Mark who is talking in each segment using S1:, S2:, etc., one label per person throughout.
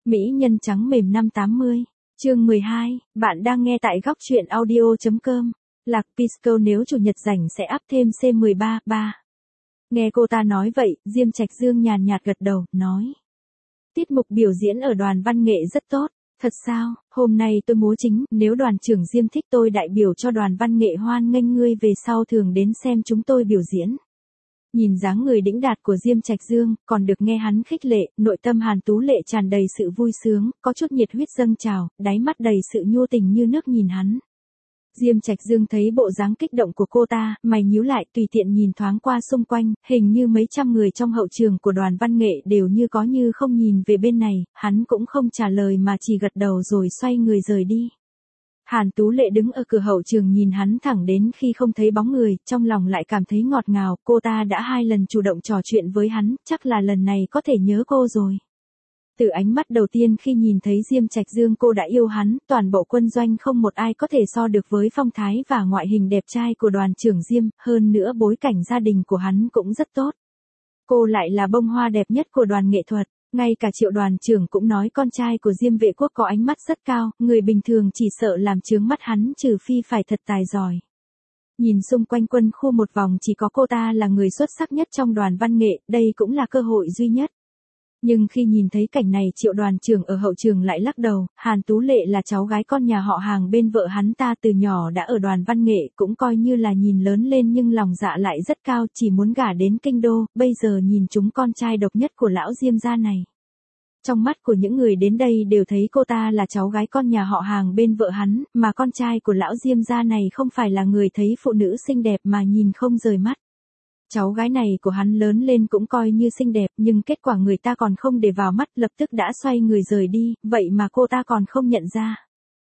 S1: Mỹ nhân trắng mềm năm 80, chương 12, bạn đang nghe tại góc truyện audio.com. Lạc Pisco nếu chủ nhật rảnh sẽ up thêm C13, 3. Nghe cô ta nói vậy, Diêm Trạch Dương nhàn nhạt gật đầu, nói. Tiết mục biểu diễn ở đoàn văn nghệ rất tốt. Thật sao, hôm nay tôi múa chính, nếu đoàn trưởng Diêm thích tôi đại biểu cho đoàn văn nghệ hoan nghênh ngươi về sau thường đến xem chúng tôi biểu diễn. Nhìn dáng người đĩnh đạt của Diêm Trạch Dương, còn được nghe hắn khích lệ, nội tâm Hàn Tú Lệ tràn đầy sự vui sướng, có chút nhiệt huyết dâng trào, đáy mắt đầy sự nhu tình như nước nhìn hắn. Diêm Trạch Dương thấy bộ dáng kích động của cô ta, mày nhíu lại tùy tiện nhìn thoáng qua xung quanh, hình như mấy trăm người trong hậu trường của đoàn văn nghệ đều như có như không nhìn về bên này, hắn cũng không trả lời mà chỉ gật đầu rồi xoay người rời đi. Hàn Tú Lệ đứng ở cửa hậu trường nhìn hắn thẳng đến khi không thấy bóng người, trong lòng lại cảm thấy ngọt ngào, cô ta đã 2 lần chủ động trò chuyện với hắn, chắc là lần này có thể nhớ cô rồi. Từ ánh mắt đầu tiên khi nhìn thấy Diêm Trạch Dương cô đã yêu hắn, toàn bộ quân doanh không một ai có thể so được với phong thái và ngoại hình đẹp trai của đoàn trưởng Diêm, hơn nữa bối cảnh gia đình của hắn cũng rất tốt. Cô lại là bông hoa đẹp nhất của đoàn nghệ thuật. Ngay cả Triệu đoàn trưởng cũng nói con trai của Diêm Vệ Quốc có ánh mắt rất cao, người bình thường chỉ sợ làm chướng mắt hắn trừ phi phải thật tài giỏi. Nhìn xung quanh quân khu một vòng chỉ có cô ta là người xuất sắc nhất trong đoàn văn nghệ, đây cũng là cơ hội duy nhất. Nhưng khi nhìn thấy cảnh này Triệu đoàn trưởng ở hậu trường lại lắc đầu, Hàn Tú Lệ là cháu gái con nhà họ Hàng bên vợ hắn ta từ nhỏ đã ở đoàn văn nghệ cũng coi như là nhìn lớn lên nhưng lòng dạ lại rất cao chỉ muốn gả đến kinh đô, bây giờ nhìn chúng con trai độc nhất của lão Diêm gia này. Trong mắt của những người đến đây đều thấy cô ta là cháu gái con nhà họ Hàng bên vợ hắn, mà con trai của lão Diêm gia này không phải là người thấy phụ nữ xinh đẹp mà nhìn không rời mắt. Cháu gái này của hắn lớn lên cũng coi như xinh đẹp nhưng kết quả người ta còn không để vào mắt lập tức đã xoay người rời đi, vậy mà cô ta còn không nhận ra.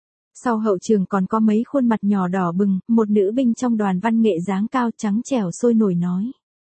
S1: Sau hậu trường còn có mấy khuôn mặt nhỏ đỏ bừng, một nữ binh trong đoàn văn nghệ dáng cao trắng trẻo sôi nổi nói.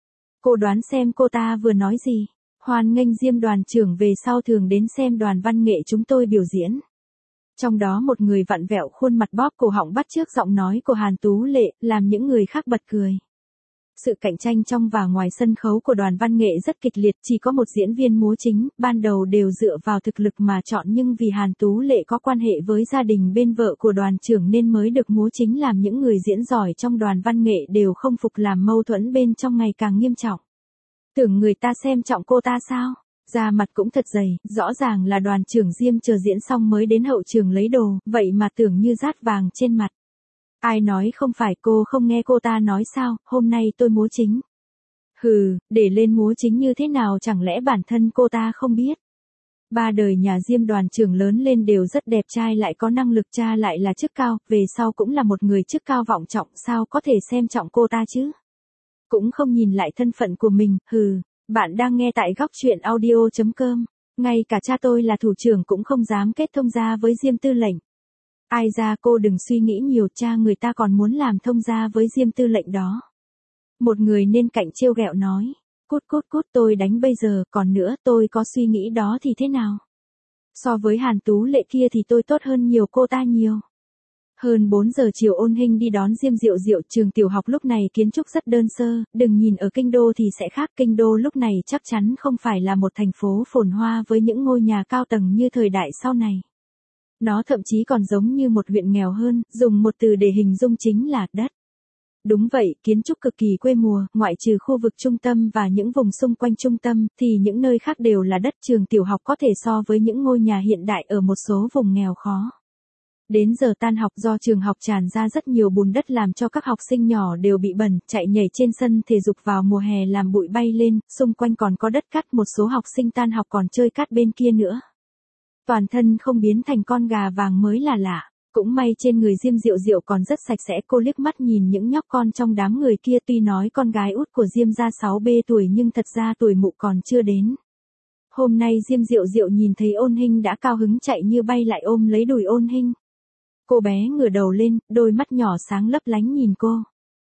S1: Cô đoán xem cô ta vừa nói gì? Hoan nghênh Diêm đoàn trưởng về sau thường đến xem đoàn văn nghệ chúng tôi biểu diễn. Trong đó một người vặn vẹo khuôn mặt bóp cổ họng bắt chước giọng nói của Hàn Tú Lệ, làm những người khác bật cười. Sự cạnh tranh trong và ngoài sân khấu của đoàn văn nghệ rất kịch liệt, chỉ có một diễn viên múa chính, ban đầu đều dựa vào thực lực mà chọn nhưng vì Hàn Tú Lệ có quan hệ với gia đình bên vợ của đoàn trưởng nên mới được múa chính làm những người diễn giỏi trong đoàn văn nghệ đều không phục làm mâu thuẫn bên trong ngày càng nghiêm trọng. Tưởng người ta xem trọng cô ta sao? Da mặt cũng thật dày, rõ ràng là đoàn trưởng Diêm chờ diễn xong mới đến hậu trường lấy đồ, vậy mà tưởng như rát vàng trên mặt. Ai nói không phải cô không nghe cô ta nói sao, hôm nay tôi múa chính. Hừ, để lên múa chính như thế nào chẳng lẽ bản thân cô ta không biết. Ba đời nhà Diêm đoàn trưởng lớn lên đều rất đẹp trai lại có năng lực cha lại là chức cao, về sau cũng là một người chức cao vọng trọng sao có thể xem trọng cô ta chứ. Cũng không nhìn lại thân phận của mình, hừ, bạn đang nghe tại góc truyện audio.com. Ngay cả cha tôi là thủ trưởng cũng không dám kết thông gia với Diêm tư lệnh. Ai ra cô đừng suy nghĩ nhiều cha người ta còn muốn làm thông gia với Diêm tư lệnh đó. Một người nên cạnh trêu ghẹo nói. Cút cút cút tôi đánh bây giờ còn nữa tôi có suy nghĩ đó thì thế nào? So với Hàn Tú Lệ kia thì tôi tốt hơn nhiều cô ta nhiều. Hơn 4 giờ chiều Ôn Hinh đi đón Diêm Diệu Diệu trường tiểu học lúc này kiến trúc rất đơn sơ, đừng nhìn ở kinh đô thì sẽ khác kinh đô lúc này chắc chắn không phải là một thành phố phồn hoa với những ngôi nhà cao tầng như thời đại sau này. Nó thậm chí còn giống như một huyện nghèo hơn, dùng một từ để hình dung chính là đất. Đúng vậy, kiến trúc cực kỳ quê mùa, ngoại trừ khu vực trung tâm và những vùng xung quanh trung tâm, thì những nơi khác đều là đất trường tiểu học có thể so với những ngôi nhà hiện đại ở một số vùng nghèo khó. Đến giờ tan học do trường học tràn ra rất nhiều bùn đất làm cho các học sinh nhỏ đều bị bẩn, chạy nhảy trên sân thể dục vào mùa hè làm bụi bay lên, xung quanh còn có đất cát một số học sinh tan học còn chơi cát bên kia nữa. Toàn thân không biến thành con gà vàng mới là lạ. Cũng may trên người Diêm Diệu Diệu còn rất sạch sẽ cô liếc mắt nhìn những nhóc con trong đám người kia tuy nói con gái út của Diêm gia 6B tuổi nhưng thật ra tuổi mụ còn chưa đến. Hôm nay Diêm Diệu Diệu nhìn thấy Ôn Hinh đã cao hứng chạy như bay lại ôm lấy đùi Ôn Hinh. Cô bé ngửa đầu lên, đôi mắt nhỏ sáng lấp lánh nhìn cô.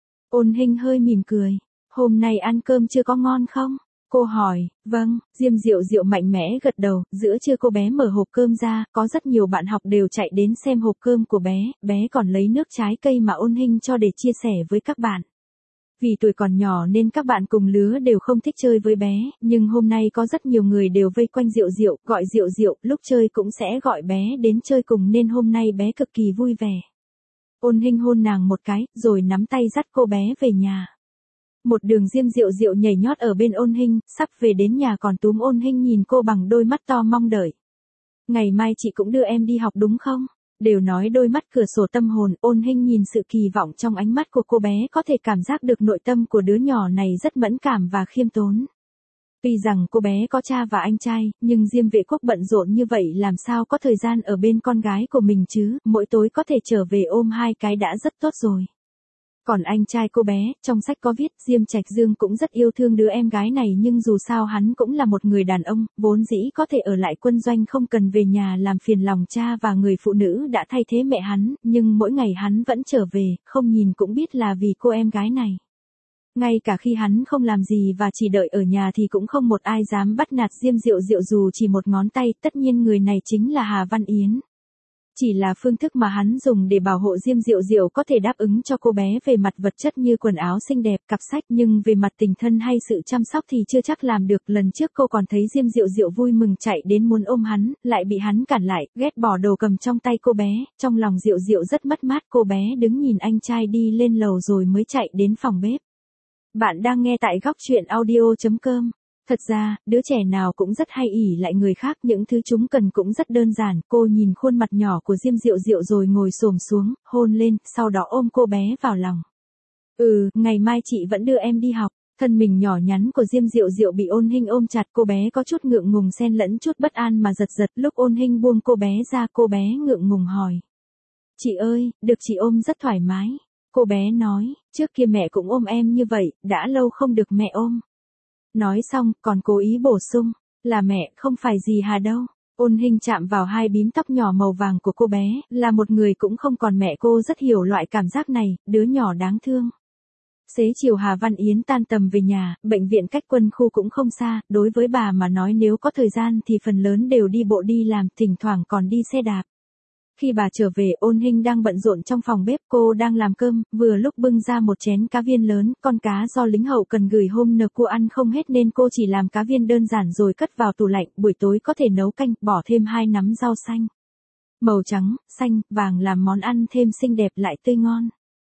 S1: Ôn Hinh hơi mỉm cười. Hôm nay ăn cơm chưa có ngon không? Cô hỏi, vâng, Diêm Diệu Diệu mạnh mẽ gật đầu, giữa trưa cô bé mở hộp cơm ra, có rất nhiều bạn học đều chạy đến xem hộp cơm của bé còn lấy nước trái cây mà Ôn Hinh cho để chia sẻ với các bạn. Vì tuổi còn nhỏ nên các bạn cùng lứa đều không thích chơi với bé, nhưng hôm nay có rất nhiều người đều vây quanh Diệu Diệu, gọi Diệu Diệu, lúc chơi cũng sẽ gọi bé đến chơi cùng nên hôm nay bé cực kỳ vui vẻ. Ôn Hinh hôn nàng một cái, rồi nắm tay dắt cô bé về nhà. Một đường Diêm Diệu Diệu nhảy nhót ở bên Ôn Hinh, sắp về đến nhà còn túm Ôn Hinh nhìn cô bằng đôi mắt to mong đợi. Ngày mai chị cũng đưa em đi học đúng không? Đều nói đôi mắt cửa sổ tâm hồn, Ôn Hinh nhìn sự kỳ vọng trong ánh mắt của cô bé có thể cảm giác được nội tâm của đứa nhỏ này rất mẫn cảm và khiêm tốn. Tuy rằng cô bé có cha và anh trai, nhưng Diêm Vệ Quốc bận rộn như vậy làm sao có thời gian ở bên con gái của mình chứ, mỗi tối có thể trở về ôm hai cái đã rất tốt rồi. Còn anh trai cô bé, trong sách có viết Diêm Trạch Dương cũng rất yêu thương đứa em gái này nhưng dù sao hắn cũng là một người đàn ông, vốn dĩ có thể ở lại quân doanh không cần về nhà làm phiền lòng cha và người phụ nữ đã thay thế mẹ hắn, nhưng mỗi ngày hắn vẫn trở về, không nhìn cũng biết là vì cô em gái này. Ngay cả khi hắn không làm gì và chỉ đợi ở nhà thì cũng không một ai dám bắt nạt Diêm Diệu Diệu dù chỉ một ngón tay, tất nhiên người này chính là Hà Văn Yến. Chỉ là phương thức mà hắn dùng để bảo hộ Diêm Diệu Diệu có thể đáp ứng cho cô bé về mặt vật chất như quần áo xinh đẹp, cặp sách, nhưng về mặt tình thân hay sự chăm sóc thì chưa chắc làm được. Lần trước cô còn thấy Diêm Diệu Diệu vui mừng chạy đến muốn ôm hắn, lại bị hắn cản lại, ghét bỏ đồ cầm trong tay cô bé, trong lòng Diệu Diệu rất mất mát. Cô bé đứng nhìn anh trai đi lên lầu rồi mới chạy đến phòng bếp. Bạn đang nghe tại góc truyện audio.com. Thật ra, đứa trẻ nào cũng rất hay ỷ lại người khác, những thứ chúng cần cũng rất đơn giản. Cô nhìn khuôn mặt nhỏ của Diêm Diệu Diệu rồi ngồi xổm xuống, hôn lên, sau đó ôm cô bé vào lòng. Ngày mai chị vẫn đưa em đi học. Thân mình nhỏ nhắn của Diêm Diệu Diệu bị Ôn Hinh ôm chặt, cô bé có chút ngượng ngùng xen lẫn chút bất an mà giật giật. Lúc Ôn Hinh buông cô bé ra, cô bé ngượng ngùng hỏi. Chị ơi, được chị ôm rất thoải mái. Cô bé nói, trước kia mẹ cũng ôm em như vậy, đã lâu không được mẹ ôm. Nói xong, còn cố ý bổ sung, là mẹ, không phải gì Hà đâu. Ôn Hinh chạm vào hai bím tóc nhỏ màu vàng của cô bé, là một người cũng không còn mẹ, cô rất hiểu loại cảm giác này, đứa nhỏ đáng thương. Xế chiều Hà Văn Yến tan tầm về nhà, bệnh viện cách quân khu cũng không xa, đối với bà mà nói nếu có thời gian thì phần lớn đều đi bộ đi làm, thỉnh thoảng còn đi xe đạp. Khi bà trở về, Ôn Hinh đang bận rộn trong phòng bếp, cô đang làm cơm, vừa lúc bưng ra một chén cá viên lớn, con cá do lính hậu cần gửi hôm nờ cô ăn không hết nên cô chỉ làm cá viên đơn giản rồi cất vào tủ lạnh, buổi tối có thể nấu canh, bỏ thêm 2 nắm rau xanh. Màu trắng, xanh, vàng làm món ăn thêm xinh đẹp lại tươi ngon.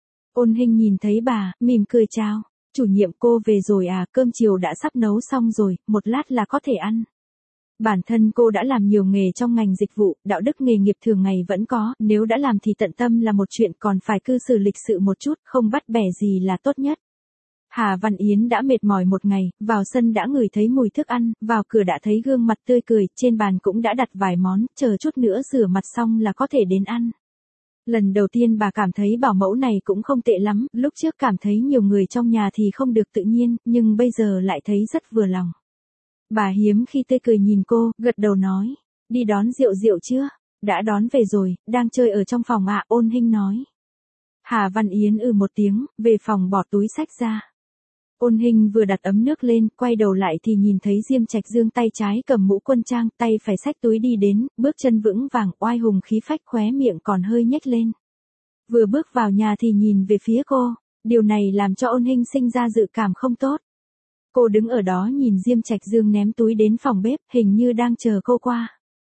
S1: Ôn Hinh nhìn thấy bà, mỉm cười chào, chủ nhiệm cô về rồi à, cơm chiều đã sắp nấu xong rồi, một lát là có thể ăn. Bản thân cô đã làm nhiều nghề trong ngành dịch vụ, đạo đức nghề nghiệp thường ngày vẫn có, nếu đã làm thì tận tâm là một chuyện, còn phải cư xử lịch sự một chút, không bắt bẻ gì là tốt nhất. Hà Văn Yến đã mệt mỏi một ngày, vào sân đã ngửi thấy mùi thức ăn, vào cửa đã thấy gương mặt tươi cười, trên bàn cũng đã đặt vài món, chờ chút nữa rửa mặt xong là có thể đến ăn. Lần đầu tiên bà cảm thấy bảo mẫu này cũng không tệ lắm, lúc trước cảm thấy nhiều người trong nhà thì không được tự nhiên, nhưng bây giờ lại thấy rất vừa lòng. Bà hiếm khi tươi cười nhìn cô, gật đầu nói, đi đón Diệu Diệu chưa? Đã đón về rồi, đang chơi ở trong phòng ạ, Ôn Hinh nói. Hà Văn Yến một tiếng, về phòng bỏ túi sách ra. Ôn Hinh vừa đặt ấm nước lên, quay đầu lại thì nhìn thấy Diêm Trạch Dương tay trái cầm mũ quân trang, tay phải xách túi đi đến, bước chân vững vàng, oai hùng khí phách, khóe miệng còn hơi nhếch lên. Vừa bước vào nhà thì nhìn về phía cô, điều này làm cho Ôn Hinh sinh ra dự cảm không tốt. Cô đứng ở đó nhìn Diêm Trạch Dương ném túi đến phòng bếp, hình như đang chờ cô qua.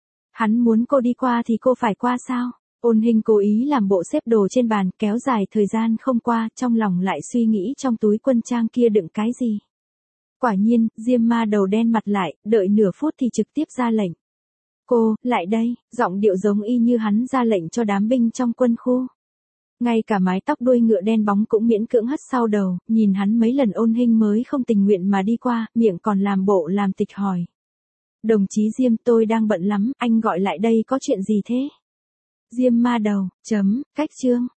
S1: Hắn muốn cô đi qua thì cô phải qua sao? Ôn Hinh cố ý làm bộ xếp đồ trên bàn, kéo dài thời gian không qua, trong lòng lại suy nghĩ trong túi quân trang kia đựng cái gì. Quả nhiên, Diêm Ma Đầu đen mặt lại, đợi nửa phút thì trực tiếp ra lệnh. Cô, lại đây, giọng điệu giống y như hắn ra lệnh cho đám binh trong quân khu. Ngay cả mái tóc đuôi ngựa đen bóng cũng miễn cưỡng hất sau đầu, nhìn hắn mấy lần Ôn Hinh mới không tình nguyện mà đi qua, miệng còn làm bộ làm tịch hỏi. Đồng chí Diêm, tôi đang bận lắm, anh gọi lại đây có chuyện gì thế? Diêm Ma Đầu, cách chương.